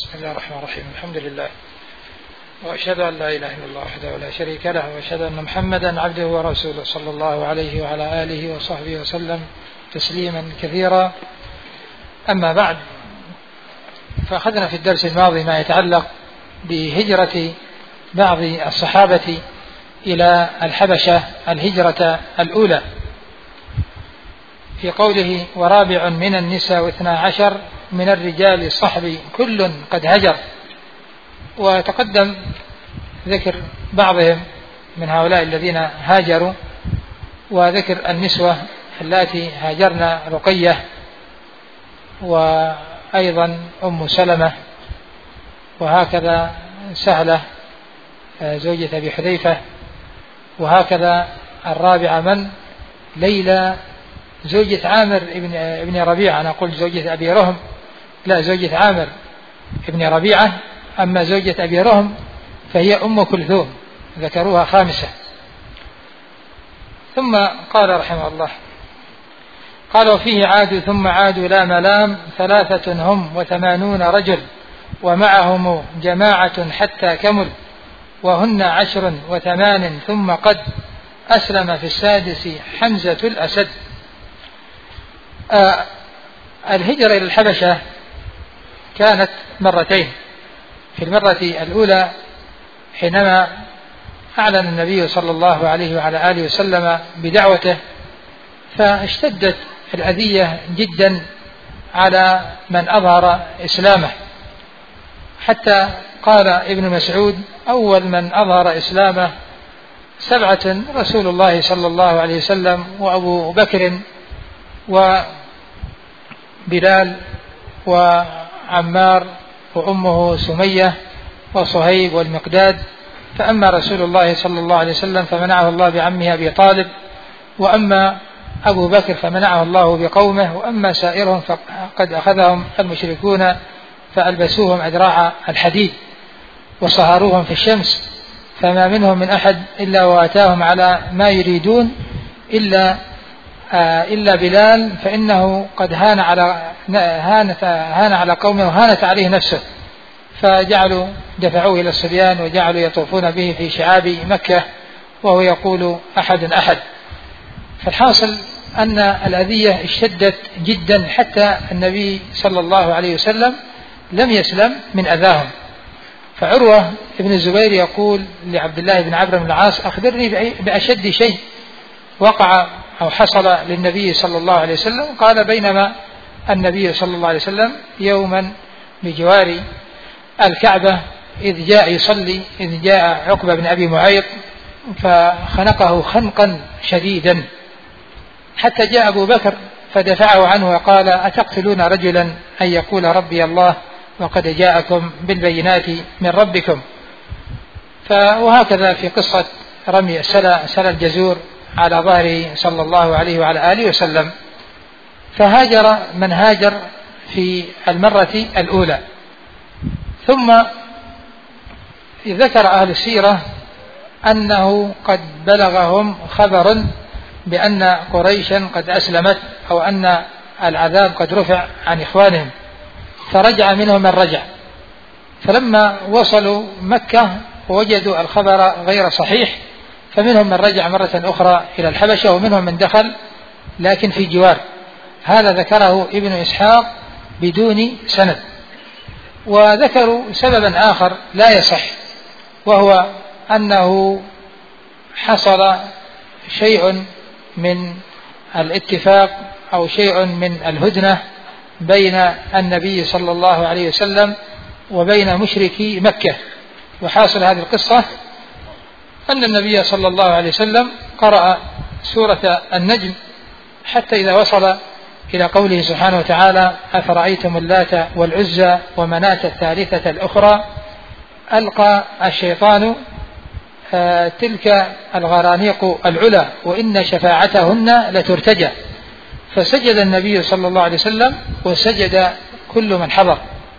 بسم الله الرحمن الرحيم. الحمد لله، وأشهد أن لا إله إلا الله وحده لا شريك له، وأشهد أن محمدا عبده ورسوله صلى الله عليه وعلى آله وصحبه وسلم تسليما كثيرا. أما بعد، فأخذنا في الدرس الماضي ما يتعلق بهجرة بعض الصحابة إلى الحبشة الهجرة الأولى، في قوله: ورابع من النساء 12 من الرجال الصحب كل قد هجر. وتقدم ذكر بعضهم من هؤلاء الذين هاجروا، وذكر النسوة اللاتي هاجرن: رقية، وأيضا أم سلمة، وهكذا سهلة زوجة أبي حذيفة، وهكذا الرابعة من ليلى زوجة عامر ابن ربيعة. أنا أقول زوجة أبي رهم، لا، زوجة عامر ابن ربيعة. أما زوجة أبي رهم فهي أم كلثوم، ذكروها خامسة. ثم قال رحمه الله: قال: وفيه عادوا ثم عادوا لا ملام 3 هم 80 رجل، ومعهم جماعة حتى كمل، وهن 10 و8 ثم قد أسلم في السادس حمزة الأسد. الهجرة إلى الحبشة كانت مرتين. في المرة الأولى حينما أعلن النبي صلى الله عليه وعلى آله وسلم بدعوته، فاشتدت الأذية جدا على من أظهر إسلامه، حتى قال ابن مسعود: أول من أظهر إسلامه 7: رسول الله صلى الله عليه وسلم، وأبو بكر، وبلال، وعمار، وأمه سمية، وصهيب، والمقداد. فأما رسول الله صلى الله عليه وسلم فمنعه الله بعمه أبي طالب، وأما أبو بكر فمنعه الله بقومه، وأما سائرهم فقد أخذهم المشركون فألبسوهم أدراع الحديد وصهروهم في الشمس، فما منهم من أحد إلا وأتاهم على ما يريدون إلا بلال، فإنه قد هان على قومه وهانت عليه نفسه، فجعلوا دفعوه إلى الصبيان وجعلوا يطوفون به في شعاب مكة وهو يقول: أحد أحد. فالحاصل أن الأذية اشتدت جدا، حتى النبي صلى الله عليه وسلم لم يسلم من أذاهم. فعروة ابن الزبير يقول لعبد الله بن عمرو بن العاص: أخبرني بأشد شيء وقع أو حصل للنبي صلى الله عليه وسلم. قال: بينما النبي صلى الله عليه وسلم يوما بجوار الكعبة إذ جاء يصلي، إذ جاء عقبة بن أبي معيط فخنقه خنقا شديدا، حتى جاء أبو بكر فدفعه عنه وقال: أتقتلون رجلا أن يقول ربي الله وقد جاءكم بالبينات من ربكم. وهكذا في قصة رمي سلا الجزور على ظهره صلى الله عليه وعلى آله وسلم. فهاجر من هاجر في المرة الأولى. ثم ذكر أهل السيرة أنه قد بلغهم خبر بأن قريشا قد أسلمت، أو أن العذاب قد رفع عن إخوانهم، فرجع منهم من رجع. فلما وصلوا مكة ووجدوا الخبر غير صحيح، فمنهم من رجع مرة أخرى إلى الحبشة، ومنهم من دخل لكن في جوار. هذا ذكره ابن إسحاق بدون سند. وذكروا سببا آخر لا يصح، وهو أنه حصل شيء من الاتفاق أو شيء من الهدنة بين النبي صلى الله عليه وسلم وبين مشركي مكة. وحاصل هذه القصة أن النبي صلى الله عليه وسلم قرأ سورة النجم حتى إذا وصل إلى قوله سبحانه وتعالى: أفرأيتم اللات والعزى ومناة الثالثة الأخرى، ألقى الشيطان تلك الغرانيق العلا وإن شفاعتهن لترتجى. فسجد النبي صلى الله عليه وسلم وسجد كل من حضر،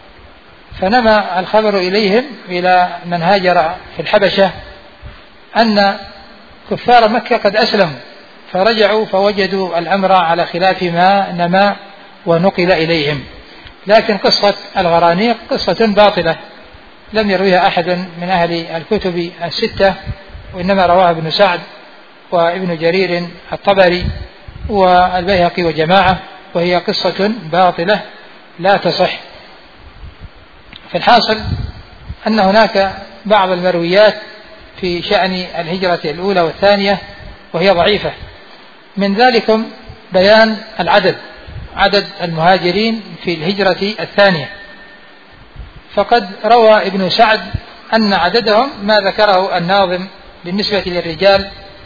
فنمى الخبر إليهم إلى من هاجر في الحبشة أن كفار مكة قد أسلموا، فرجعوا فوجدوا الأمر على خلاف ما نما ونقل إليهم. لكن قصة الغرانيق قصة باطلة لم يرويها أحد من أهل الكتب الستة، وإنما رواها ابن سعد وابن جرير الطبري والبيهقي وجماعة، وهي قصة باطلة لا تصح. فالحاصل أن هناك بعض المرويات في شأن الهجرة الأولى والثانية وهي ضعيفة، من ذلكم بيان عدد المهاجرين في الهجرة الثانية. فقد روى ابن سعد أن عددهم ما ذكره الناظم بالنسبة للرجال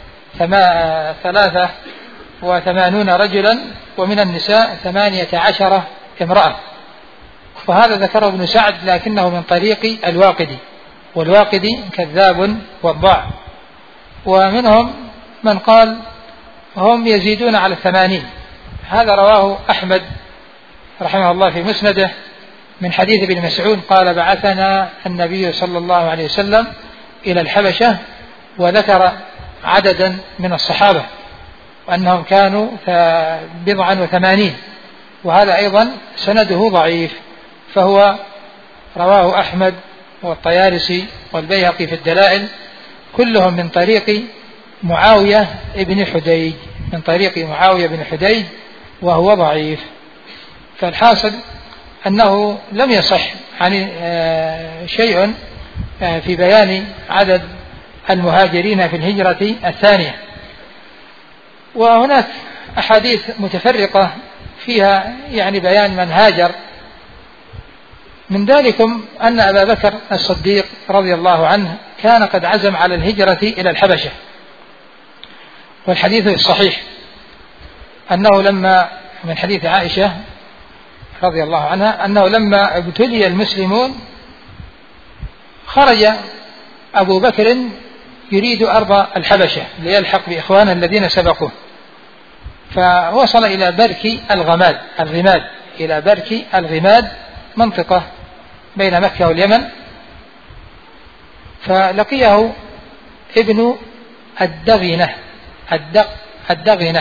83 رجلا، ومن النساء 18 امرأة، وهذا ذكره ابن سعد لكنه من طريق الواقدي، والواقدي كذاب وضاع. ومنهم من قال هم يزيدون على 80. هذا رواه أحمد رحمه الله في مسنده من حديث ابن مسعود قال بعثنا النبي صلى الله عليه وسلم إلى الحبشة، وذكر عددا من الصحابة وأنهم كانوا 80، وهذا أيضا سنده ضعيف، فهو رواه أحمد والطيالسي والبيهقي في الدلائل كلهم من طريق معاوية بن حديج وهو ضعيف. فالحاصل أنه لم يصح عن شيء في بيان عدد المهاجرين في الهجرة الثانية. وهناك أحاديث متفرقة فيها يعني بيان من هاجر، من ذلكم أن أبا بكر الصديق رضي الله عنه كان قد عزم على الهجرة إلى الحبشة، والحديث الصحيح أنه لما من حديث عائشة رضي الله عنها أنه لما ابتلي المسلمون خرج أبو بكر يريد أرض الحبشة ليلحق بإخوانه الذين سبقوه، فوصل إلى برك الغماد منطقة بين مكة واليمن، فلقيه ابن الدغنة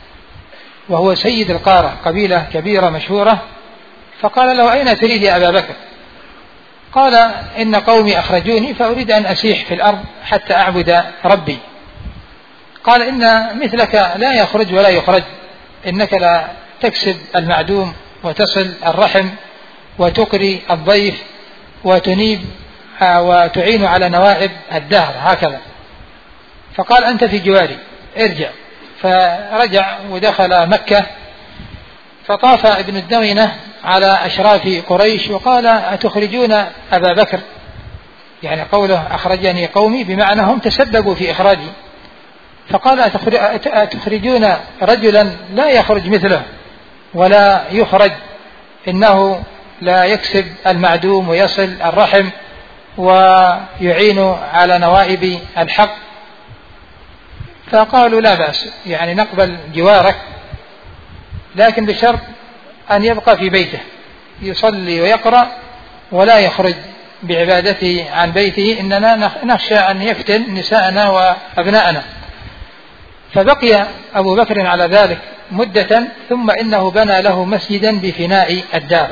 وهو سيد القارة، قبيلة كبيرة مشهورة، فقال له أين تريد يا أبا بكر؟ قال إن قومي أخرجوني فأريد أن أسيح في الأرض حتى أعبد ربي. قال إن مثلك لا يخرج ولا يخرج، إنك لا تكسب المعدوم وتصل الرحم وتقري الضيف وتنيب وتعين على نوائب الدهر هكذا. فقال أنت في جواري ارجع. فرجع ودخل مكة، فطاف ابن الدغنة على أشراف قريش وقال أتخرجون أبا بكر؟ يعني قوله أخرجني قومي بمعنى هم تسببوا في إخراجي. فقال أتخرجون رجلا لا يخرج مثله ولا يخرج، إنه لا يكسب المعدوم ويصل الرحم ويعين على نوائب الحق. فقالوا لا بأس، يعني نقبل جوارك، لكن بشرط أن يبقى في بيته يصلي ويقرأ ولا يخرج بعبادته عن بيته، إننا نخشى أن يفتن نساءنا وأبناءنا. فبقي أبو بكر على ذلك مدة، ثم إنه بنى له مسجدا بفناء الدار،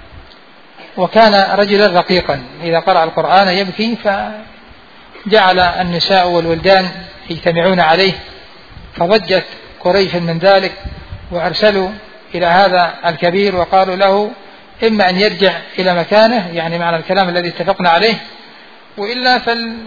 وكان رجلا رقيقا إذا قرأ القرآن يبكي، فجعل النساء والولدان يجتمعون عليه، فضجت قريش من ذلك وأرسلوا إلى هذا الكبير وقالوا له إما أن يرجع إلى مكانه، يعني معنى الكلام الذي اتفقنا عليه، وإلا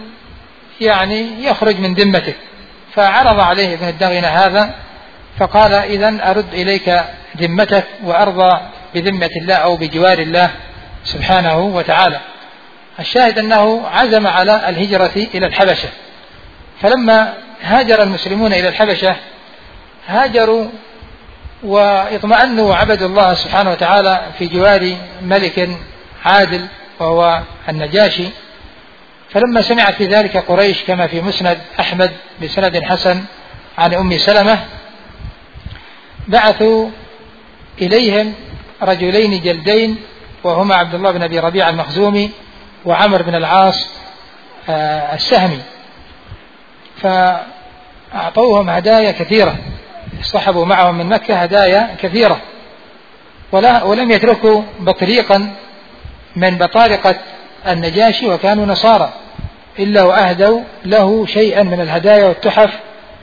يعني يخرج من ذمتك. فعرض عليه ابن الدغنة هذا، فقال إذن أرد إليك ذمتك وأرضى بذمة الله أو بجوار الله سبحانه وتعالى. الشاهد أنه عزم على الهجرة إلى الحبشة. فلما هاجر المسلمون إلى الحبشة هاجروا واطمأنوا وعبدوا الله سبحانه وتعالى في جوار ملك عادل وهو النجاشي. فلما سمعت في ذلك قريش كما في مسند أحمد بسند حسن عن أم سلمة، بعثوا إليهم رجلين جلدين، وهما عبد الله بن أبي ربيعة المخزومي وعمر بن العاص السهمي، فأعطوهم هدايا كثيرة، اصطحبوا معهم من مكة هدايا كثيرة، ولم يتركوا بطريقا من بطارقة النجاشي وكانوا نصارى إلا وأهدوا له شيئا من الهدايا والتحف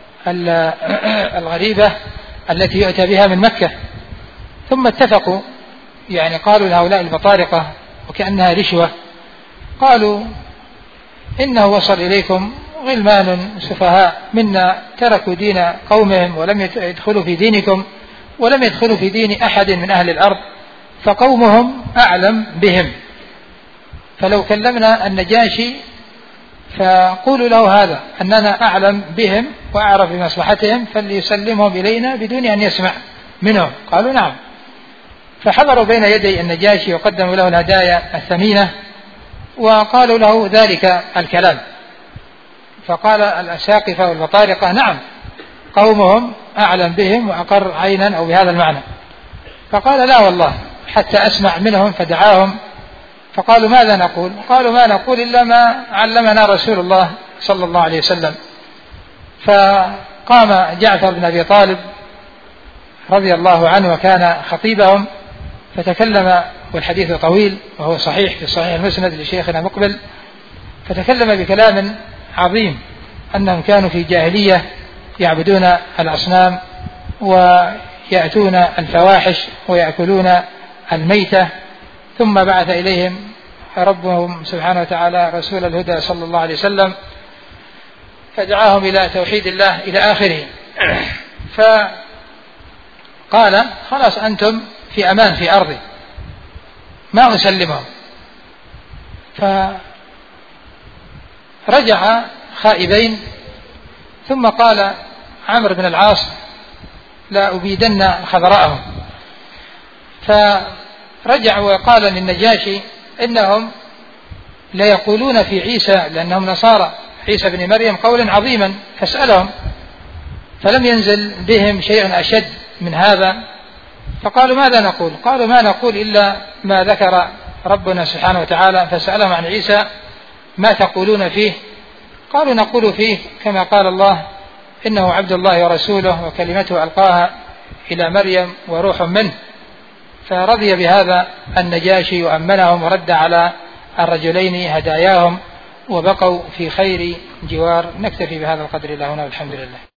الغريبة التي يؤتى بها من مكة. ثم اتفقوا، يعني قالوا لهؤلاء البطارقة وكأنها رشوة، قالوا إنه وصل إليكم غلمان سفهاء منا تركوا دين قومهم ولم يدخلوا في دينكم ولم يدخلوا في دين أحد من أهل الأرض، فقومهم أعلم بهم، فلو كلمنا النجاشي فقولوا له هذا أننا أعلم بهم وأعرف بمصلحتهم فليسلمهم إلينا بدون أن يسمع منهم. قالوا نعم. فحضروا بين يدي النجاشي وقدموا له الهدايا الثمينة وقالوا له ذلك الكلام، فقال الأساقفة والبطارقة نعم قومهم أعلم بهم وأقر عينا أو بهذا المعنى. فقال لا والله حتى أسمع منهم، فدعاهم فقالوا ماذا نقول؟ قالوا ما نقول إلا ما علمنا رسول الله صلى الله عليه وسلم. فقام جعفر بن أبي طالب رضي الله عنه وكان خطيبهم فتكلم، والحديث طويل وهو صحيح في صحيح المسند لشيخنا مقبل، فتكلم بكلام عظيم أنهم كانوا في جاهلية يعبدون الأصنام ويأتون الفواحش ويأكلون الميتة، ثم بعث إليهم ربهم سبحانه وتعالى رسول الهدى صلى الله عليه وسلم فدعاهم إلى توحيد الله إلى آخره. فقال خلاص أنتم في أمان في أرضي ما أسلمهم. فرجع خائبين، ثم قال عمرو بن العاص لا أبيدن خضراءهم، فرجع وقال للنجاشي إنهم لا يقولون في عيسى لأنهم نصارى عيسى بن مريم قولا عظيما فاسألهم، فلم ينزل بهم شيء أشد من هذا. فقالوا ماذا نقول؟ قالوا ما نقول إلا ما ذكر ربنا سبحانه وتعالى، فسألهم عن عيسى ما تقولون فيه؟ قالوا نقول فيه كما قال الله إنه عبد الله ورسوله وكلمته ألقاها إلى مريم وروح منه. فرضي بهذا النجاشي وأمنهم ورد على الرجلين هداياهم وبقوا في خير جوار. نكتفي بهذا القدر إلى هنا والحمد لله.